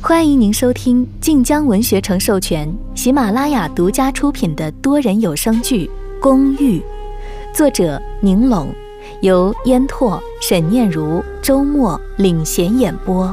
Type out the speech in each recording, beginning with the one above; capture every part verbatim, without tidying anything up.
欢迎您收听晋江文学城授权、喜马拉雅独家出品的多人有声剧《公寓》，作者宁拢，由烟拓、沈念如、周末领衔演播。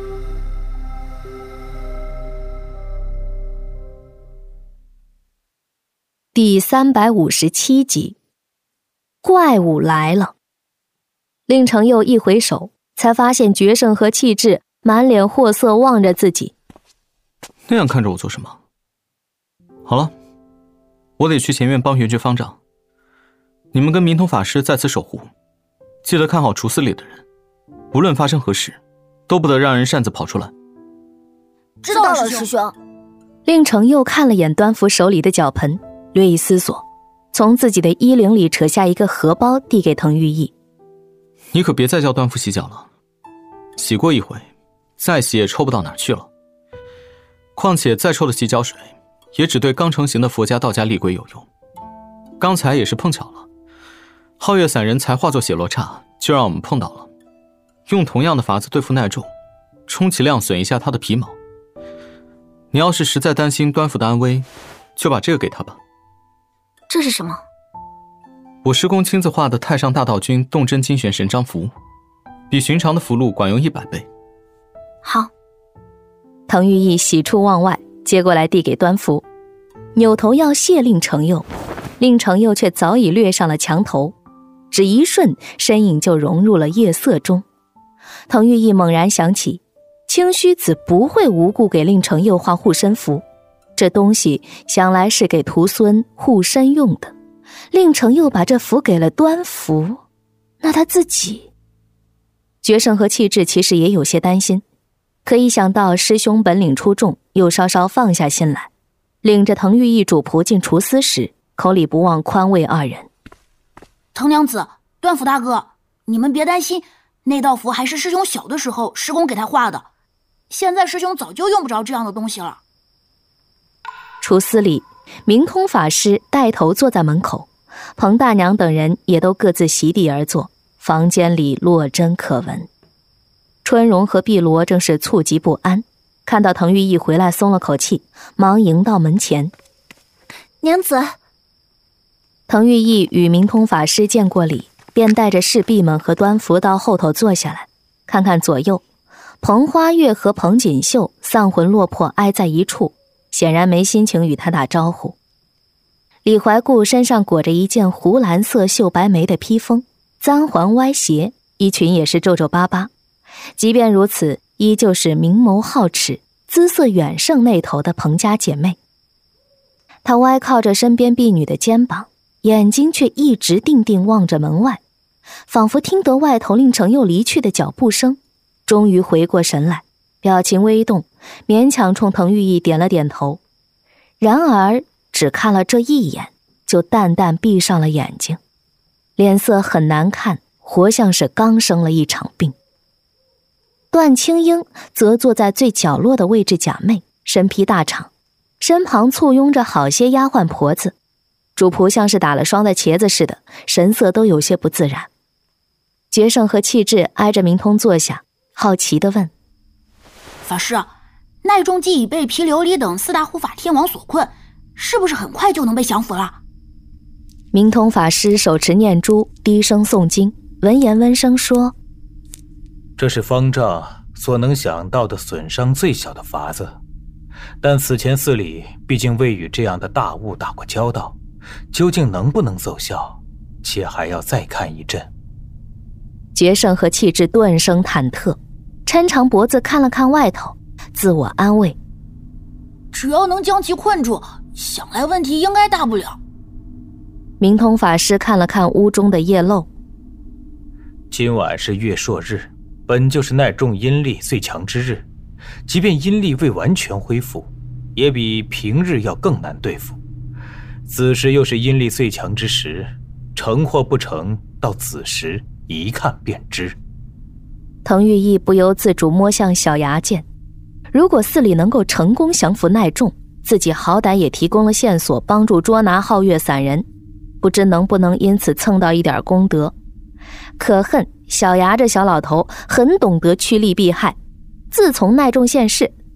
第三百五十七集，怪物来了。令程佑一回首，才发现决胜和气质满脸货色望着自己。 那样看着我做什么？好了，我得去前院帮元爵方丈。你们跟明通法师在此守护，记得看好厨司里的人，无论发生何事，都不得让人擅自跑出来。 知道了，师兄。 令程佑看了眼端服手里的脚盆，略一思索，从自己的衣领里扯下一个荷包递给滕玉义。 你可别再叫端服洗脚了，洗过一回，再洗也抽不到哪儿去了。况且再臭的洗脚水，也只对刚成型的佛家道家厉鬼有用。刚才也是碰巧了，皓月散人才化作血罗刹，就让我们碰到了。用同样的法子对付耐重，充其量损一下他的皮毛。你要是实在担心端服的安危，就把这个给他吧。 这是什么？ 我师公亲自画的太上大道君动真金旋神章符，比寻常的符箓管用一百倍。 好。 滕玉义喜出望外，接过来递给端服，扭头要谢令程佑，令程佑却早已掠上了墙头，只一瞬，身影就融入了夜色中。滕玉义猛然想起，清虚子不会无故给令程佑画护身符，这东西想来是给徒孙护身用的。令程佑把这符给了端服，那他自己……决胜和气质其实也有些担心，可一想到师兄本领出众，又稍稍放下心来，领着滕玉义主仆进厨司时，口里不忘宽慰二人。 滕娘子，端服大哥，你们别担心，那道符还是师兄小的时候师公给他画的，现在师兄早就用不着这样的东西了。 厨司里，明通法师带头坐在门口，彭大娘等人也都各自席地而坐，房间里落针可闻。春荣和碧罗正是猝急不安，看到滕玉义回来松了口气，忙迎到门前。 娘子。 滕玉义与明通法师见过礼，便带着侍婢们和端服到后头坐下来，看看左右，彭花月和彭锦绣丧魂落魄挨在一处，显然没心情与他打招呼。李怀固身上裹着一件湖蓝色绣白梅的披风，簪环歪斜，衣裙也是皱皱巴巴，即便如此，依旧是明眸皓齿，姿色远胜那头的彭家姐妹。她歪靠着身边婢女的肩膀，眼睛却一直定定望着门外，仿佛听得外头令程佑离去的脚步声，终于回过神来，表情微动，勉强冲滕玉义点了点头，然而只看了这一眼，就淡淡闭上了眼睛，脸色很难看，活像是刚生了一场病。段青英则坐在最角落的位置假寐，身披大氅，身旁簇拥着好些丫鬟婆子，主仆像是打了霜的茄子似的，神色都有些不自然。决胜和气质挨着明通坐下，好奇地问： 法师，耐重既已被毗琉璃等四大护法天王所困，是不是很快就能被降服了？ 明通法师手持念珠，低声诵经，闻言温声说： 这是方丈所能想到的损伤最小的法子，但此前寺里毕竟未与这样的大物打过交道，究竟能不能奏效，且还要再看一阵。 决胜和气质顿生忐忑，抻长脖子看了看外头，自我安慰： 只要能将其困住，想来问题应该大不了。 明通法师看了看屋中的夜漏， 今晚是月朔日，本就是耐重阴力最强之日，即便阴力未完全恢复，也比平日要更难对付。此时又是阴力最强之时，成或不成，到此时一看便知。 滕玉义不由自主摸向小牙剑，如果寺里能够成功降服耐重，自己好歹也提供了线索，帮助捉拿皓月散人，不知能不能因此蹭到一点功德。可恨小牙这小老头很懂得趋利避害，自从耐重现世，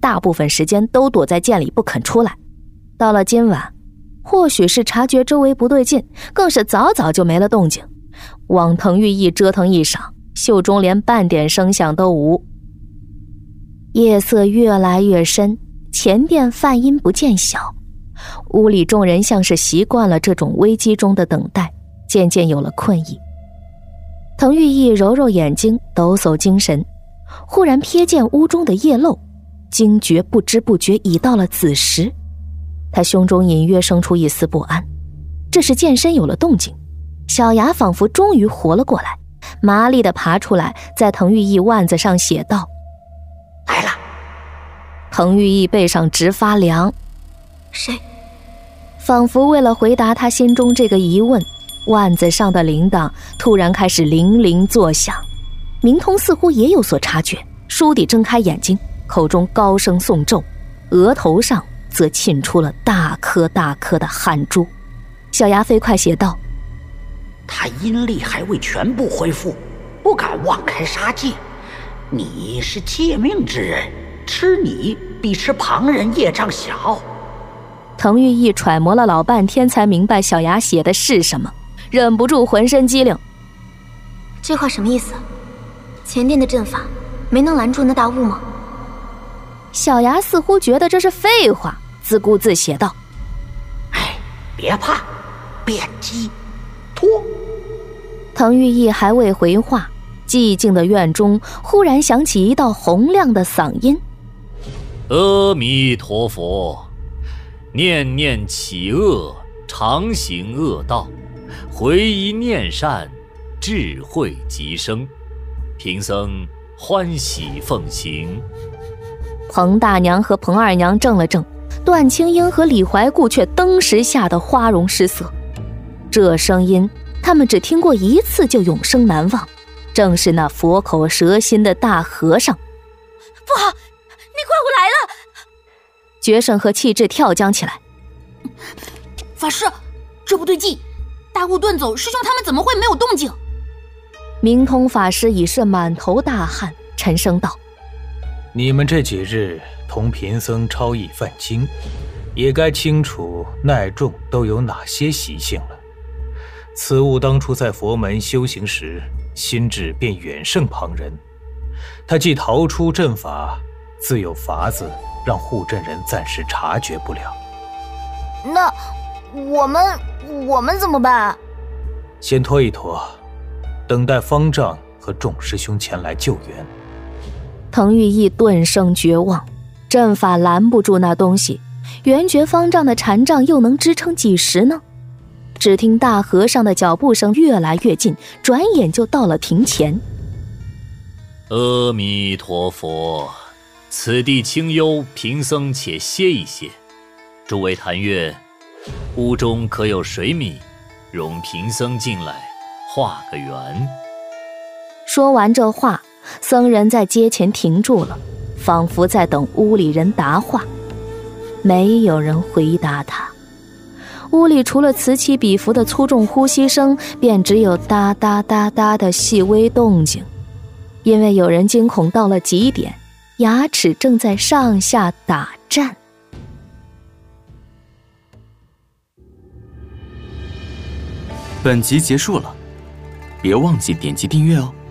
大部分时间都躲在剑里不肯出来。到了今晚，或许是察觉周围不对劲，更是早早就没了动静。往滕玉义折腾一晌，袖中连半点声响都无。夜色越来越深，前殿梵音不见小。屋里众人像是习惯了这种危机中的等待，渐渐有了困意。滕玉义揉揉眼睛，抖擞精神，忽然瞥见屋中的夜漏，惊觉不知不觉已到了子时。他胸中隐约生出一丝不安，这时剑身有了动静，小牙仿佛终于活了过来，麻利地爬出来，在滕玉义腕子上写道： 来了。 滕玉义背上直发凉。 谁？ 仿佛为了回答他心中这个疑问，腕子上的铃铛突然开始铃铃作响。明通似乎也有所察觉，倏地睁开眼睛，口中高声诵咒，额头上则沁出了大颗大颗的汗珠。小牙飞快写道： 他阴力还未全部恢复，不敢妄开杀戒。你是借命之人，吃你比吃旁人业障小。 滕玉义揣摩了老半天，才明白小牙写的是什么，忍不住浑身机灵。 这话什么意思？前殿的阵法没能拦住那大雾吗？ 小牙似乎觉得这是废话，自顾自写道： 哎，别怕，变机脱。 滕玉义还未回话，寂静的院中忽然响起一道洪亮的嗓音： 阿弥陀佛，念念起恶，常行恶道，回一念善，智慧即生。贫僧欢喜奉行。 彭大娘和彭二娘怔了怔，段青英和李怀顾却登时吓得花容失色。这声音他们只听过一次就永生难忘，正是那佛口蛇心的大和尚。 不好，那怪物来了！ 觉胜和气质跳将起来。 法师，这不对劲，大雾遁走，师兄他们怎么会没有动静？ 明通法师已是满头大汗，沉声道： 你们这几日同贫僧超逸梵经，也该清楚耐众都有哪些习性了。此物当初在佛门修行时，心智便远胜旁人。他既逃出阵法，自有法子让护阵人暂时察觉不了。 那我们我们怎么办？ 先拖一拖，等待方丈和众师兄前来救援。 滕玉义顿生绝望，阵法拦不住那东西，圆觉方丈的禅杖又能支撑几时呢？只听大和尚的脚步声越来越近，转眼就到了庭前。 阿弥陀佛，此地清幽，贫僧且歇一歇。诸位坛月，屋中可有水米，容贫僧进来化个缘。 说完这话，僧人在阶前停住了，仿佛在等屋里人答话。没有人回答他。屋里除了此起彼伏的粗重呼吸声，便只有哒哒哒哒的细微动静。因为有人惊恐到了极点，牙齿正在上下打颤。 本集结束了，别忘记点击订阅哦。